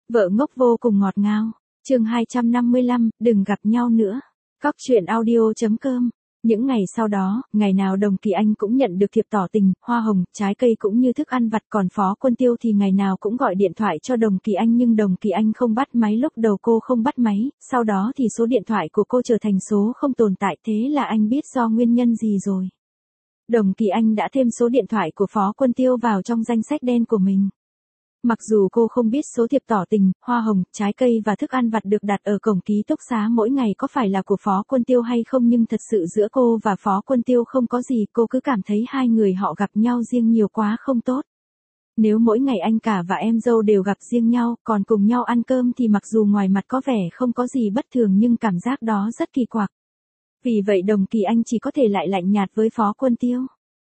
Vợ ngốc vô cùng ngọt ngào. Chương 255, đừng gặp nhau nữa. Cóc truyện audio.com. Những ngày sau đó, ngày nào Đồng Kỳ Anh cũng nhận được thiệp tỏ tình, hoa hồng, trái cây cũng như thức ăn vặt, còn Phó Quân Tiêu thì ngày nào cũng gọi điện thoại cho Đồng Kỳ Anh nhưng Đồng Kỳ Anh không bắt máy. Lúc đầu cô không bắt máy, sau đó thì số điện thoại của cô trở thành số không tồn tại, thế là anh biết do nguyên nhân gì rồi. Đồng Kỳ Anh đã thêm số điện thoại của Phó Quân Tiêu vào trong danh sách đen của mình. Mặc dù cô không biết số thiệp tỏ tình, hoa hồng, trái cây và thức ăn vặt được đặt ở cổng ký túc xá mỗi ngày có phải là của Phó Quân Tiêu hay không, nhưng thật sự giữa cô và Phó Quân Tiêu không có gì, cô cứ cảm thấy hai người họ gặp nhau riêng nhiều quá không tốt. Nếu mỗi ngày anh cả và em dâu đều gặp riêng nhau, còn cùng nhau ăn cơm thì mặc dù ngoài mặt có vẻ không có gì bất thường nhưng cảm giác đó rất kỳ quặc. Vì vậy Đồng Kỳ Anh chỉ có thể lại lạnh nhạt với Phó Quân Tiêu.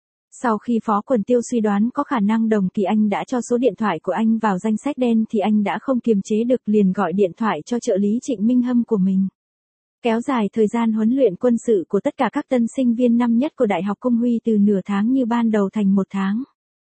Sau khi Phó Quân Tiêu suy đoán có khả năng Đồng Kỳ Anh đã cho số điện thoại của anh vào danh sách đen thì anh đã không kiềm chế được, liền gọi điện thoại cho trợ lý Trịnh Minh Hâm của mình. Kéo dài thời gian huấn luyện quân sự của tất cả các tân sinh viên năm nhất của Đại học Cung Huy từ nửa tháng như ban đầu thành 1 tháng.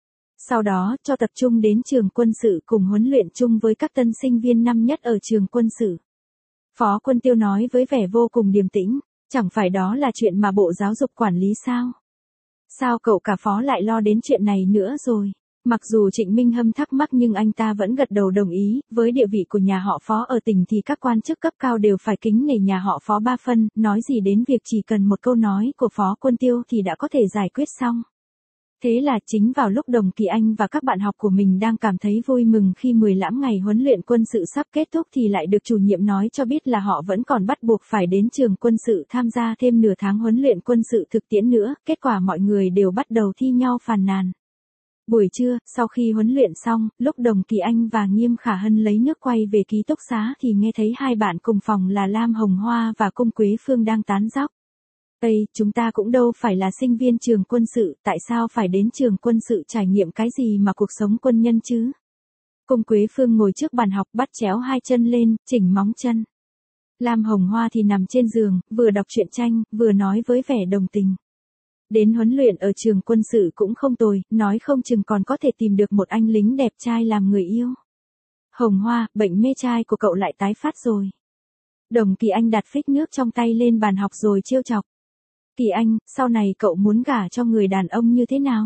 Sau đó, cho tập trung đến trường quân sự cùng huấn luyện chung với các tân sinh viên năm nhất ở trường quân sự. Phó Quân Tiêu nói với vẻ vô cùng điềm tĩnh, chẳng phải đó là chuyện mà Bộ Giáo dục quản lý sao? Sao cậu cả Phó lại lo đến chuyện này nữa rồi? Mặc dù Trịnh Minh Hâm thắc mắc nhưng anh ta vẫn gật đầu đồng ý, với địa vị của nhà họ Phó ở tỉnh thì các quan chức cấp cao đều phải kính nể nhà họ Phó 3 phân, nói gì đến việc chỉ cần một câu nói của Phó Quân Tiêu thì đã có thể giải quyết xong. Thế là chính vào lúc Đồng Kỳ Anh và các bạn học của mình đang cảm thấy vui mừng khi 15 ngày huấn luyện quân sự sắp kết thúc thì lại được chủ nhiệm nói cho biết là họ vẫn còn bắt buộc phải đến trường quân sự tham gia thêm nửa tháng huấn luyện quân sự thực tiễn nữa, kết quả mọi người đều bắt đầu thi nhau phàn nàn. Buổi trưa, sau khi huấn luyện xong, lúc Đồng Kỳ Anh và Nghiêm Khả Hân lấy nước quay về ký túc xá thì nghe thấy hai bạn cùng phòng là Lam Hồng Hoa và Cung Quế Phương đang tán dóc. Ây, chúng ta cũng đâu phải là sinh viên trường quân sự, tại sao phải đến trường quân sự trải nghiệm cái gì mà cuộc sống quân nhân chứ? Cung Quế Phương ngồi trước bàn học bắt chéo hai chân lên, chỉnh móng chân. Lam Hồng Hoa thì nằm trên giường, vừa đọc truyện tranh, vừa nói với vẻ đồng tình. Đến huấn luyện ở trường quân sự cũng không tồi, nói không chừng còn có thể tìm được một anh lính đẹp trai làm người yêu. Hồng Hoa, bệnh mê trai của cậu lại tái phát rồi. Đồng Kỳ Anh đặt phích nước trong tay lên bàn học rồi trêu chọc. Kỳ Anh, sau này cậu muốn gả cho người đàn ông như thế nào?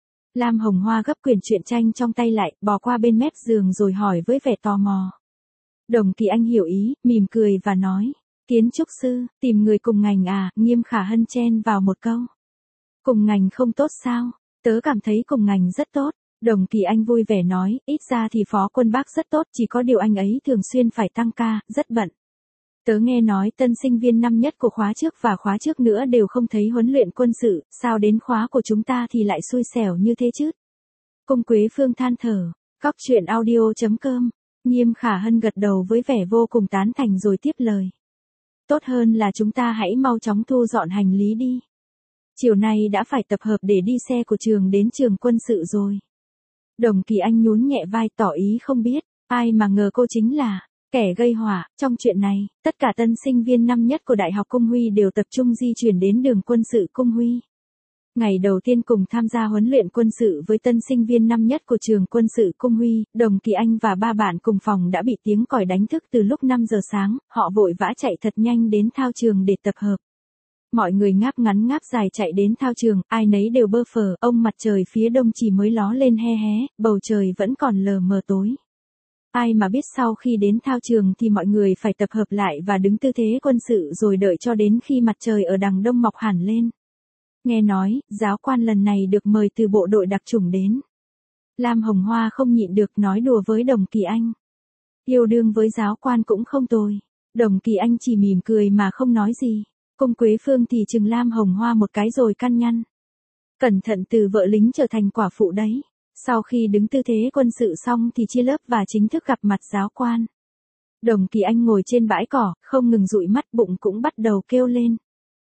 Lam Hồng Hoa gấp quyển truyện tranh trong tay lại, bò qua bên mép giường rồi hỏi với vẻ tò mò. Đồng Kỳ Anh hiểu ý, mỉm cười và nói, kiến trúc sư, tìm người cùng ngành à? Nghiêm Khả Hân chen vào một câu. Cùng ngành không tốt sao? Tớ cảm thấy cùng ngành rất tốt. Đồng Kỳ Anh vui vẻ nói, ít ra thì Phó Quân Bác rất tốt, chỉ có điều anh ấy thường xuyên phải tăng ca, rất bận. Tớ nghe nói tân sinh viên năm nhất của khóa trước và khóa trước nữa đều không thấy huấn luyện quân sự, sao đến khóa của chúng ta thì lại xui xẻo như thế chứ? Cung Quế Phương than thở, cóc truyện audio.com. Nghiêm Khả Hân gật đầu với vẻ vô cùng tán thành rồi tiếp lời. Tốt hơn là chúng ta hãy mau chóng thu dọn hành lý đi. Chiều nay đã phải tập hợp để đi xe của trường đến trường quân sự rồi. Đồng Kỳ Anh nhún nhẹ vai tỏ ý không biết, ai mà ngờ cô chính là kẻ gây họa. Trong chuyện này, tất cả tân sinh viên năm nhất của Đại học Cung Huy đều tập trung di chuyển đến đường quân sự Cung Huy. Ngày đầu tiên cùng tham gia huấn luyện quân sự với tân sinh viên năm nhất của trường quân sự Cung Huy, Đồng Kỳ Anh và 3 bạn cùng phòng đã bị tiếng còi đánh thức từ lúc 5 giờ sáng, họ vội vã chạy thật nhanh đến thao trường để tập hợp. Mọi người ngáp ngắn ngáp dài chạy đến thao trường, ai nấy đều bơ phờ, ông mặt trời phía đông chỉ mới ló lên he hé, bầu trời vẫn còn lờ mờ tối. Ai mà biết sau khi đến thao trường thì mọi người phải tập hợp lại và đứng tư thế quân sự rồi đợi cho đến khi mặt trời ở đằng đông mọc hẳn lên. Nghe nói, giáo quan lần này được mời từ bộ đội đặc chủng đến. Lam Hồng Hoa không nhịn được nói đùa với Đồng Kỳ Anh. Yêu đương với giáo quan cũng không tồi. Đồng Kỳ Anh chỉ mỉm cười mà không nói gì. Cung Quế Phương thì chừng Lam Hồng Hoa một cái rồi căn nhăn. Cẩn thận từ vợ lính trở thành quả phụ đấy. Sau khi đứng tư thế quân sự xong thì chia lớp và chính thức gặp mặt giáo quan. Đồng Kỳ Anh ngồi trên bãi cỏ, không ngừng dụi mắt, bụng cũng bắt đầu kêu lên.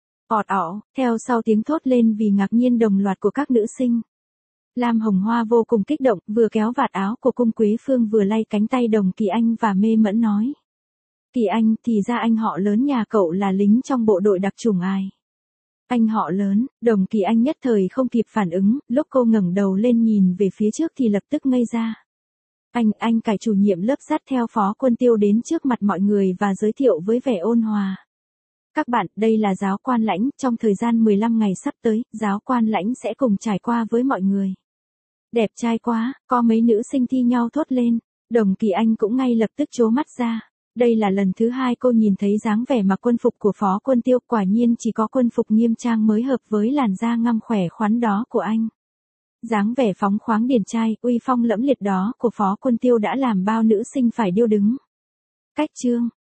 Ọt ỏ, theo sau tiếng thốt lên vì ngạc nhiên đồng loạt của các nữ sinh. Lam Hồng Hoa vô cùng kích động, vừa kéo vạt áo của Cung Quế Phương vừa lay cánh tay Đồng Kỳ Anh và mê mẫn nói. Kỳ Anh, thì ra anh họ lớn nhà cậu là lính trong bộ đội đặc chủng ai? Anh họ lớn. Đồng Kỳ Anh nhất thời không kịp phản ứng, lúc cô ngẩng đầu lên nhìn về phía trước thì lập tức ngây ra. Anh cải chủ nhiệm lớp dắt theo Phó Quân Tiêu đến trước mặt mọi người và giới thiệu với vẻ ôn hòa. Các bạn, đây là giáo quan Lãnh, trong thời gian 15 ngày sắp tới, giáo quan Lãnh sẽ cùng trải qua với mọi người. Đẹp trai quá, có mấy nữ sinh thi nhau thốt lên. Đồng Kỳ Anh cũng ngay lập tức trố mắt ra. Đây là lần thứ hai cô nhìn thấy dáng vẻ mặc quân phục của Phó Quân Tiêu, quả nhiên chỉ có quân phục nghiêm trang mới hợp với làn da ngăm khỏe khoắn đó của anh. Dáng vẻ phóng khoáng điển trai, uy phong lẫm liệt đó của Phó Quân Tiêu đã làm bao nữ sinh phải điêu đứng. Cách chương